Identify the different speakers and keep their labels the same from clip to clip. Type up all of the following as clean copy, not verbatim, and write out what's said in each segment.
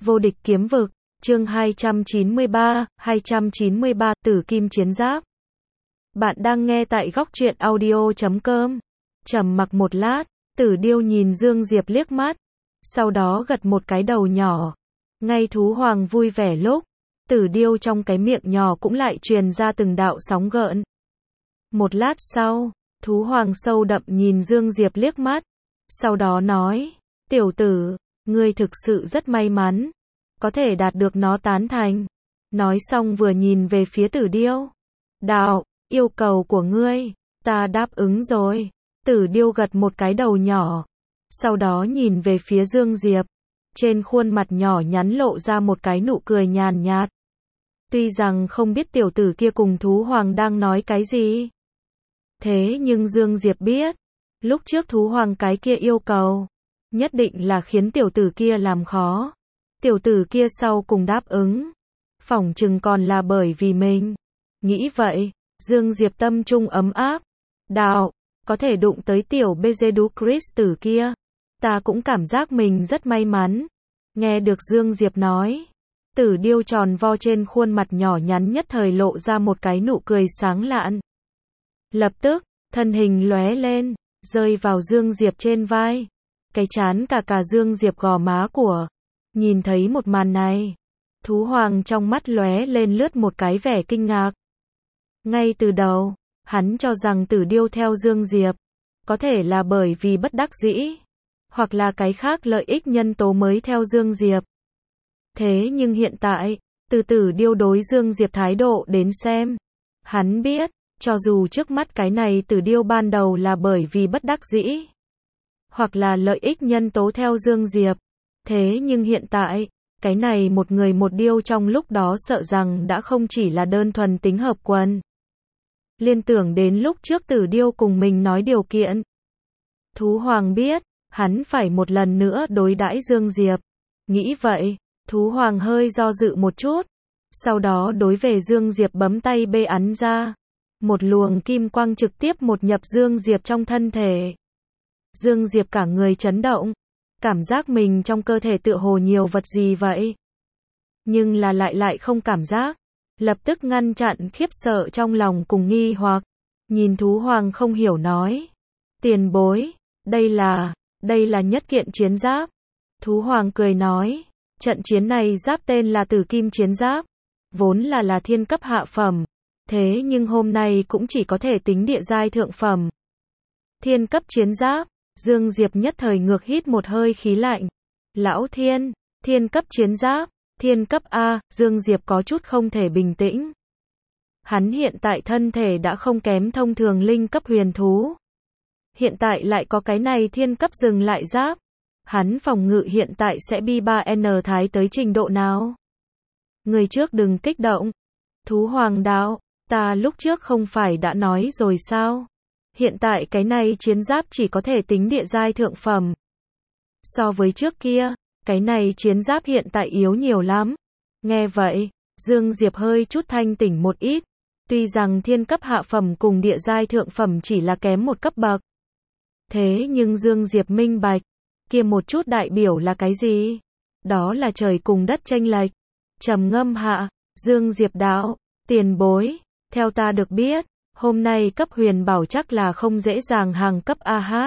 Speaker 1: Vô địch kiếm vực, chương 293, Tử Kim Chiến Giáp. Bạn đang nghe tại góc truyện audio.com. Trầm mặc một lát, Tử Điêu nhìn Dương Diệp liếc mắt, sau đó gật một cái đầu nhỏ. Ngay thú hoàng vui vẻ lúc, Tử Điêu trong cái miệng nhỏ cũng lại truyền ra từng đạo sóng gợn. Một lát sau, thú hoàng sâu đậm nhìn Dương Diệp liếc mắt, sau đó nói, tiểu tử, ngươi thực sự rất may mắn, có thể đạt được nó tán thành. Nói xong vừa nhìn về phía Tử Điêu. Đạo, yêu cầu của ngươi, ta đáp ứng rồi. Tử Điêu gật một cái đầu nhỏ, sau đó nhìn về phía Dương Diệp. Trên khuôn mặt nhỏ nhắn lộ ra một cái nụ cười nhàn nhạt. Tuy rằng không biết tiểu tử kia cùng thú hoàng đang nói cái gì, thế nhưng Dương Diệp biết, lúc trước thú hoàng cái kia yêu cầu, nhất định là khiến tiểu tử kia làm khó. Tiểu tử kia sau cùng đáp ứng, phỏng chừng còn là bởi vì mình. Nghĩ vậy, Dương Diệp tâm trung ấm áp. Đạo, có thể đụng tới tiểu Bezedu Chris tử kia, ta cũng cảm giác mình rất may mắn. Nghe được Dương Diệp nói, Tử Điêu tròn vo trên khuôn mặt nhỏ nhắn nhất thời lộ ra một cái nụ cười sáng lạn. Lập tức, thân hình lóe lên, rơi vào Dương Diệp trên vai. Cái trán cả Dương Diệp gò má của. Nhìn thấy một màn này, thú hoàng trong mắt lóe lên lướt một cái vẻ kinh ngạc. Ngay từ đầu, hắn cho rằng Tử Điêu theo Dương Diệp, có thể là bởi vì bất đắc dĩ, hoặc là cái khác lợi ích nhân tố mới theo Dương Diệp. Thế nhưng hiện tại, từ Tử Điêu đối Dương Diệp thái độ đến xem, hắn biết, cho dù trước mắt cái này Tử Điêu ban đầu là bởi vì bất đắc dĩ, hoặc là lợi ích nhân tố theo Dương Diệp, thế nhưng hiện tại, cái này một người một điêu trong lúc đó sợ rằng đã không chỉ là đơn thuần tính hợp quần. Liên tưởng đến lúc trước Tử Điêu cùng mình nói điều kiện. Thú hoàng biết, hắn phải một lần nữa đối đãi Dương Diệp. Nghĩ vậy, thú hoàng hơi do dự một chút, sau đó đối về Dương Diệp bấm tay bê ấn ra. Một luồng kim quang trực tiếp một nhập Dương Diệp trong thân thể. Dương Diệp cả người chấn động, cảm giác mình trong cơ thể tựa hồ nhiều vật gì vậy. Nhưng là lại không cảm giác, lập tức ngăn chặn khiếp sợ trong lòng cùng nghi hoặc, nhìn thú hoàng không hiểu nói. Tiền bối, đây là nhất kiện chiến giáp. Thú hoàng cười nói, trận chiến này giáp tên là Tử Kim Chiến Giáp, vốn là thiên cấp hạ phẩm, thế nhưng hôm nay cũng chỉ có thể tính địa giai thượng phẩm. Thiên cấp chiến giáp. Dương Diệp nhất thời ngược hít một hơi khí lạnh. Lão thiên cấp chiến giáp, thiên cấp A, Dương Diệp có chút không thể bình tĩnh. Hắn hiện tại thân thể đã không kém thông thường linh cấp huyền thú. Hiện tại lại có cái này thiên cấp dừng lại giáp. Hắn phòng ngự hiện tại sẽ bi 3N thái tới trình độ nào? Người trước đừng kích động. Thú hoàng đạo, ta lúc trước không phải đã nói rồi sao? Hiện tại cái này chiến giáp chỉ có thể tính địa giai thượng phẩm. So với trước kia, cái này chiến giáp hiện tại yếu nhiều lắm. Nghe vậy, Dương Diệp hơi chút thanh tỉnh một ít. Tuy rằng thiên cấp hạ phẩm cùng địa giai thượng phẩm chỉ là kém một cấp bậc. Thế nhưng Dương Diệp minh bạch, kia một chút đại biểu là cái gì? Đó là trời cùng đất chênh lệch. Trầm ngâm hạ, Dương Diệp đạo, tiền bối, theo ta được biết, hôm nay cấp huyền bảo chắc là không dễ dàng hàng cấp AH.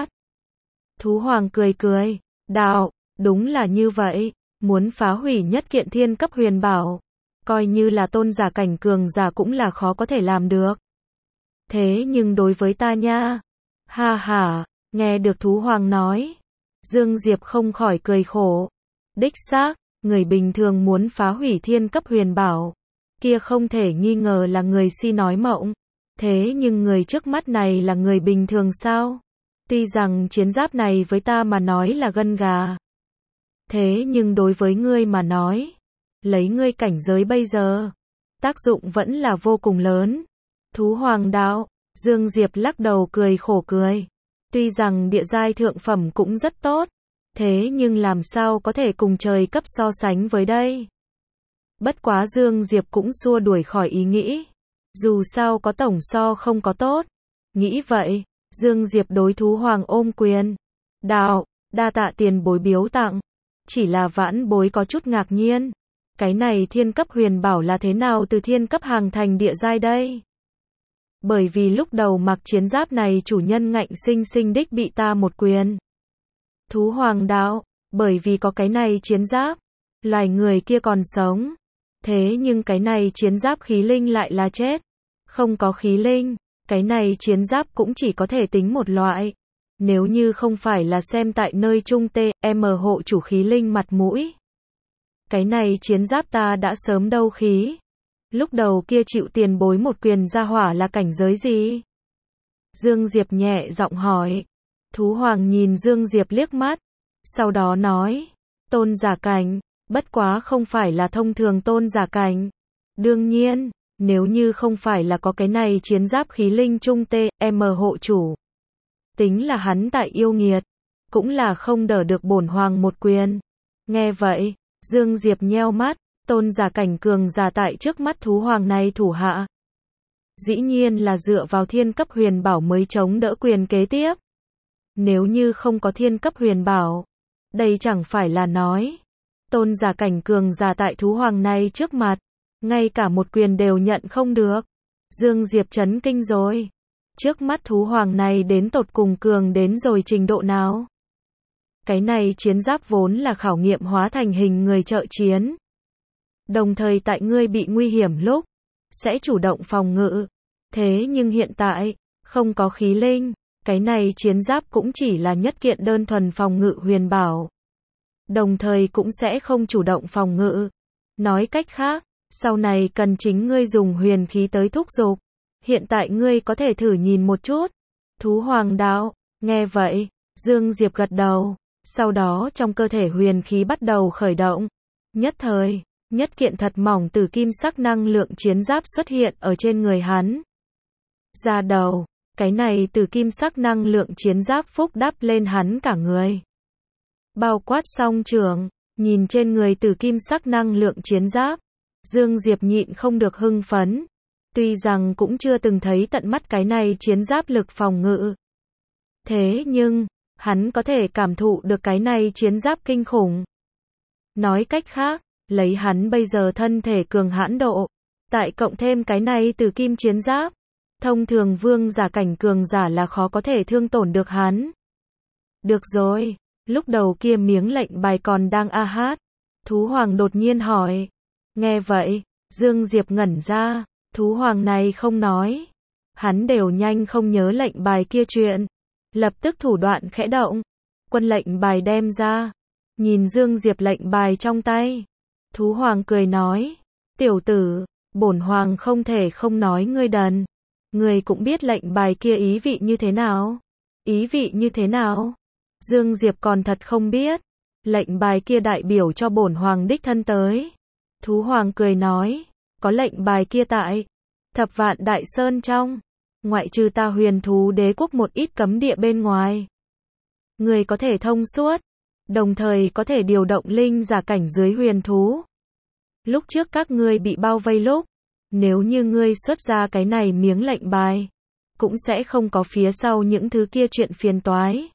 Speaker 1: Thú hoàng cười, đạo, đúng là như vậy, muốn phá hủy nhất kiện thiên cấp huyền bảo, coi như là tôn giả cảnh cường giả cũng là khó có thể làm được. Thế nhưng đối với ta nha, ha ha, nghe được thú hoàng nói, Dương Diệp không khỏi cười khổ. Đích xác, người bình thường muốn phá hủy thiên cấp huyền bảo, kia không thể nghi ngờ là người si nói mộng. Thế nhưng người trước mắt này là người bình thường sao? Tuy rằng chiến giáp này với ta mà nói là gân gà. Thế nhưng đối với ngươi mà nói, lấy ngươi cảnh giới bây giờ, tác dụng vẫn là vô cùng lớn. Thú hoàng đạo, Dương Diệp lắc đầu cười khổ cười. Tuy rằng địa giai thượng phẩm cũng rất tốt, thế nhưng làm sao có thể cùng trời cấp so sánh với đây? Bất quá Dương Diệp cũng xua đuổi khỏi ý nghĩ. Dù sao có tổng so không có tốt. Nghĩ vậy, Dương Diệp đối thú hoàng ôm quyền. Đạo, đa tạ tiền bối biếu tặng. Chỉ là vãn bối có chút ngạc nhiên. Cái này thiên cấp huyền bảo là thế nào từ thiên cấp hàng thành địa giai đây? Bởi vì lúc đầu mặc chiến giáp này chủ nhân ngạnh sinh sinh đích bị ta một quyền. Thú hoàng đạo, bởi vì có cái này chiến giáp, loài người kia còn sống. Thế nhưng cái này chiến giáp khí linh lại là chết. Không có khí linh, cái này chiến giáp cũng chỉ có thể tính một loại. Nếu như không phải là xem tại nơi trung TM hộ chủ khí linh mặt mũi. Cái này chiến giáp ta đã sớm đâu khí. Lúc đầu kia chịu tiền bối một quyền ra hỏa là cảnh giới gì? Dương Diệp nhẹ giọng hỏi. Thú hoàng nhìn Dương Diệp liếc mắt. Sau đó nói. Tôn giả cảnh, bất quá không phải là thông thường tôn giả cảnh. Đương nhiên, nếu như không phải là có cái này chiến giáp khí linh trung TM hộ chủ. Tính là hắn tại yêu nghiệt, cũng là không đỡ được bổn hoàng một quyền. Nghe vậy, Dương Diệp nheo mắt, tôn giả cảnh cường giả tại trước mắt thú hoàng này thủ hạ. Dĩ nhiên là dựa vào thiên cấp huyền bảo mới chống đỡ quyền kế tiếp. Nếu như không có thiên cấp huyền bảo, đây chẳng phải là nói. Tôn giả cảnh cường giả tại thú hoàng này trước mặt, ngay cả một quyền đều nhận không được. Dương Diệp chấn kinh rồi. Trước mắt thú hoàng này đến tột cùng cường đến rồi trình độ nào? Cái này chiến giáp vốn là khảo nghiệm hóa thành hình người trợ chiến. Đồng thời tại ngươi bị nguy hiểm lúc, sẽ chủ động phòng ngự. Thế nhưng hiện tại, không có khí linh, cái này chiến giáp cũng chỉ là nhất kiện đơn thuần phòng ngự huyền bảo. Đồng thời cũng sẽ không chủ động phòng ngự. Nói cách khác, sau này cần chính ngươi dùng huyền khí tới thúc giục. Hiện tại ngươi có thể thử nhìn một chút. Thú hoàng đạo, nghe vậy, Dương Diệp gật đầu. Sau đó trong cơ thể huyền khí bắt đầu khởi động. Nhất thời, nhất kiện thật mỏng từ kim sắc năng lượng chiến giáp xuất hiện ở trên người hắn. Ra đầu, cái này từ kim sắc năng lượng chiến giáp phúc đắp lên hắn cả người. Bao quát song trường, nhìn trên người từ kim sắc năng lượng chiến giáp. Dương Diệp nhịn không được hưng phấn. Tuy rằng cũng chưa từng thấy tận mắt cái này chiến giáp lực phòng ngự. Thế nhưng, hắn có thể cảm thụ được cái này chiến giáp kinh khủng. Nói cách khác, lấy hắn bây giờ thân thể cường hãn độ, tại cộng thêm cái này từ kim chiến giáp, thông thường vương giả cảnh cường giả là khó có thể thương tổn được hắn. Được rồi, lúc đầu kia miếng lệnh bài còn đang a hát. Thú hoàng đột nhiên hỏi. Nghe vậy, Dương Diệp ngẩn ra. Thú hoàng này không nói. Hắn đều nhanh không nhớ lệnh bài kia chuyện. Lập tức thủ đoạn khẽ động. Quân lệnh bài đem ra. Nhìn Dương Diệp lệnh bài trong tay. Thú hoàng cười nói. Tiểu tử, bổn hoàng không thể không nói ngươi đần. Ngươi cũng biết lệnh bài kia ý vị như thế nào. Ý vị như thế nào? Dương Diệp còn thật không biết. Lệnh bài kia đại biểu cho bổn hoàng đích thân tới. Thú hoàng cười nói. Có lệnh bài kia tại Thập Vạn Đại Sơn trong, ngoại trừ ta Huyền Thú Đế quốc một ít cấm địa bên ngoài. Người có thể thông suốt, đồng thời có thể điều động linh giả cảnh dưới huyền thú. Lúc trước các ngươi bị bao vây lúc, nếu như ngươi xuất ra cái này miếng lệnh bài, cũng sẽ không có phía sau những thứ kia chuyện phiền toái.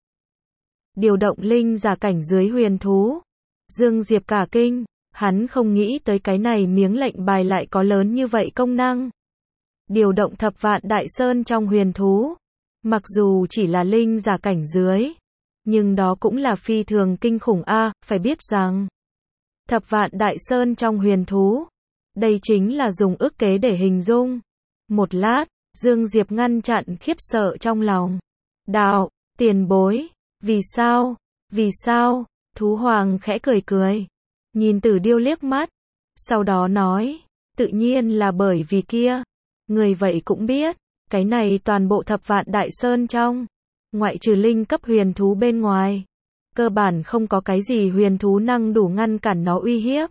Speaker 1: Điều động linh giả cảnh dưới huyền thú. Dương Diệp cả kinh. Hắn không nghĩ tới cái này miếng lệnh bài lại có lớn như vậy công năng. Điều động Thập Vạn Đại Sơn trong huyền thú. Mặc dù chỉ là linh giả cảnh dưới, nhưng đó cũng là phi thường kinh khủng a, phải biết rằng Thập Vạn Đại Sơn trong huyền thú. Đây chính là dùng ức kế để hình dung. Một lát, Dương Diệp ngăn chặn khiếp sợ trong lòng. Đạo, tiền bối, vì sao? Vì sao? Thú hoàng khẽ cười cười. Nhìn Tử Điêu liếc mắt, sau đó nói, tự nhiên là bởi vì kia. Người vậy cũng biết, cái này toàn bộ Thập Vạn Đại Sơn trong, ngoại trừ linh cấp huyền thú bên ngoài, cơ bản không có cái gì huyền thú năng đủ ngăn cản nó uy hiếp.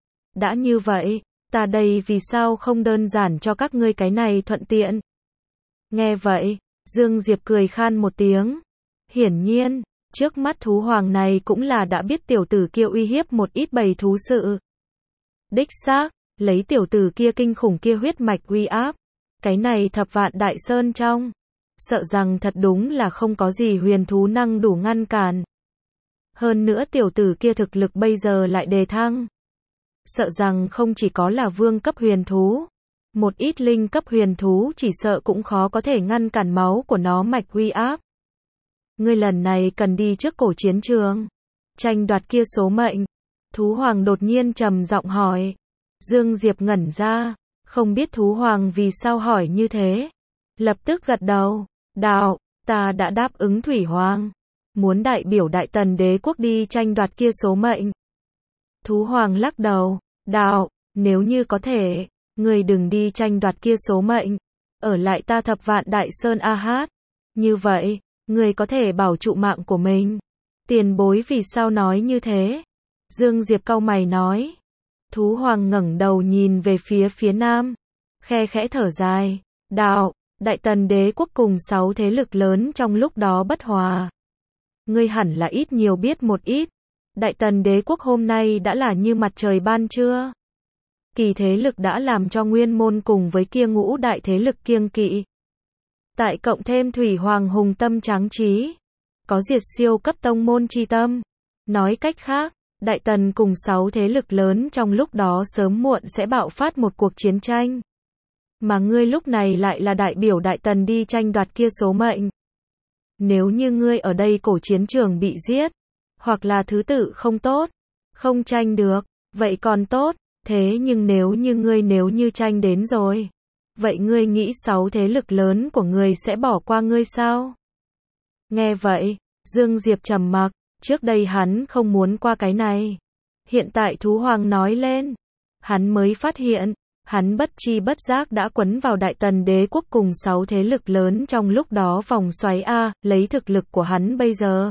Speaker 1: Đã như vậy, ta đây vì sao không đơn giản cho các ngươi cái này thuận tiện? Nghe vậy, Dương Diệp cười khan một tiếng. Hiển nhiên, trước mắt thú hoàng này cũng là đã biết tiểu tử kia uy hiếp một ít bầy thú sự. Đích xác, lấy tiểu tử kia kinh khủng kia huyết mạch uy áp, cái này Thập Vạn Đại Sơn trong, sợ rằng thật đúng là không có gì huyền thú năng đủ ngăn cản. Hơn nữa tiểu tử kia thực lực bây giờ lại đề thăng. Sợ rằng không chỉ có là vương cấp huyền thú. Một ít linh cấp huyền thú chỉ sợ cũng khó có thể ngăn cản máu của nó mạch uy áp. Ngươi lần này cần đi trước cổ chiến trường. Tranh đoạt kia số mệnh. Thú hoàng đột nhiên trầm giọng hỏi. Dương Diệp ngẩn ra. Không biết thú hoàng vì sao hỏi như thế. Lập tức gật đầu. Đạo, ta đã đáp ứng thủy hoàng. Muốn đại biểu Đại Tần đế quốc đi tranh đoạt kia số mệnh. Thú hoàng lắc đầu. Đạo, nếu như có thể, ngươi đừng đi tranh đoạt kia số mệnh. Ở lại ta Thập Vạn Đại Sơn A Hát. Như vậy, ngươi có thể bảo trụ mạng của mình. Tiền bối vì sao nói như thế? Dương Diệp cau mày nói. Thú hoàng ngẩng đầu nhìn về phía nam. Khe khẽ thở dài. Đạo, Đại Tần đế quốc cùng 6 thế lực lớn trong lúc đó bất hòa. Ngươi hẳn là ít nhiều biết một ít. Đại Tần đế quốc hôm nay đã là như mặt trời ban trưa. Kỳ thế lực đã làm cho nguyên môn cùng với kia ngũ đại thế lực kiêng kỵ. Tại cộng thêm thủy hoàng hùng tâm tráng trí. Có diệt siêu cấp tông môn chi tâm. Nói cách khác, Đại Tần cùng 6 thế lực lớn trong lúc đó sớm muộn sẽ bạo phát một cuộc chiến tranh. Mà ngươi lúc này lại là đại biểu Đại Tần đi tranh đoạt kia số mệnh. Nếu như ngươi ở đây cổ chiến trường bị giết, hoặc là thứ tự không tốt, không tranh được, vậy còn tốt, thế nhưng nếu như tranh đến rồi, vậy ngươi nghĩ 6 thế lực lớn của ngươi sẽ bỏ qua ngươi sao? Nghe vậy, Dương Diệp trầm mặc, trước đây hắn không muốn qua cái này. Hiện tại thú hoàng nói lên, hắn mới phát hiện, hắn bất chi bất giác đã quấn vào Đại Tần đế quốc cùng 6 thế lực lớn trong lúc đó vòng xoáy A, lấy thực lực của hắn bây giờ.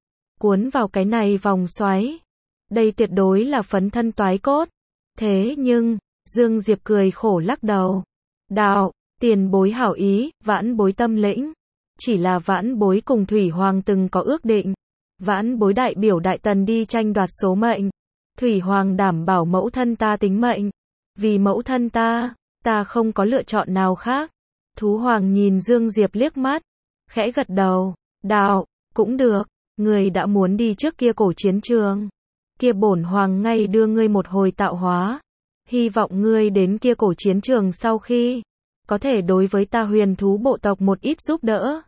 Speaker 1: Cuốn vào cái này vòng xoáy. Đây tuyệt đối là phấn thân toái cốt. Thế nhưng, Dương Diệp cười khổ lắc đầu. Đạo, tiền bối hảo ý, vãn bối tâm lĩnh. Chỉ là vãn bối cùng Thủy Hoàng từng có ước định. Vãn bối đại biểu Đại Tần đi tranh đoạt số mệnh. Thủy Hoàng đảm bảo mẫu thân ta tính mệnh. Vì mẫu thân ta không có lựa chọn nào khác. Thú Hoàng nhìn Dương Diệp liếc mắt. Khẽ gật đầu. Đạo, cũng được. Ngươi đã muốn đi trước kia cổ chiến trường. Kia bổn hoàng ngay đưa ngươi một hồi tạo hóa. Hy vọng ngươi đến kia cổ chiến trường sau khi có thể đối với ta huyền thú bộ tộc một ít giúp đỡ.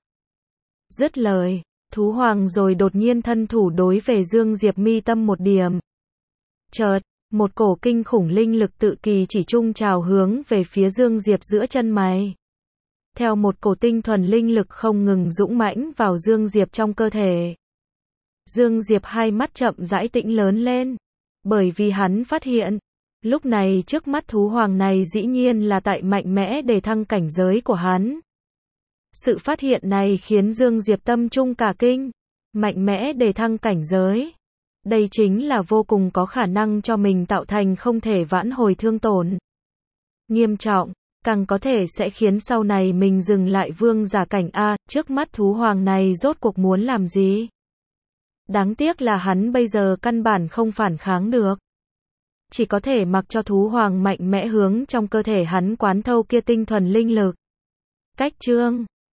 Speaker 1: Dứt lời, thú hoàng rồi đột nhiên thân thủ đối về Dương Diệp mi tâm một điểm. Chợt, một cổ kinh khủng linh lực tự kỳ chỉ trung trào hướng về phía Dương Diệp giữa chân mày. Theo một cổ tinh thuần linh lực không ngừng dũng mãnh vào Dương Diệp trong cơ thể. Dương Diệp hai mắt chậm rãi tĩnh lớn lên, bởi vì hắn phát hiện, lúc này trước mắt thú hoàng này dĩ nhiên là tại mạnh mẽ đề thăng cảnh giới của hắn. Sự phát hiện này khiến Dương Diệp tâm trung cả kinh, mạnh mẽ đề thăng cảnh giới. Đây chính là vô cùng có khả năng cho mình tạo thành không thể vãn hồi thương tổn nghiêm trọng, càng có thể sẽ khiến sau này mình dừng lại vương giả cảnh A. Trước mắt thú hoàng này rốt cuộc muốn làm gì? Đáng tiếc là hắn bây giờ căn bản không phản kháng được. Chỉ có thể mặc cho thú hoàng mạnh mẽ hướng trong cơ thể hắn quán thâu kia tinh thuần linh lực. Cách chương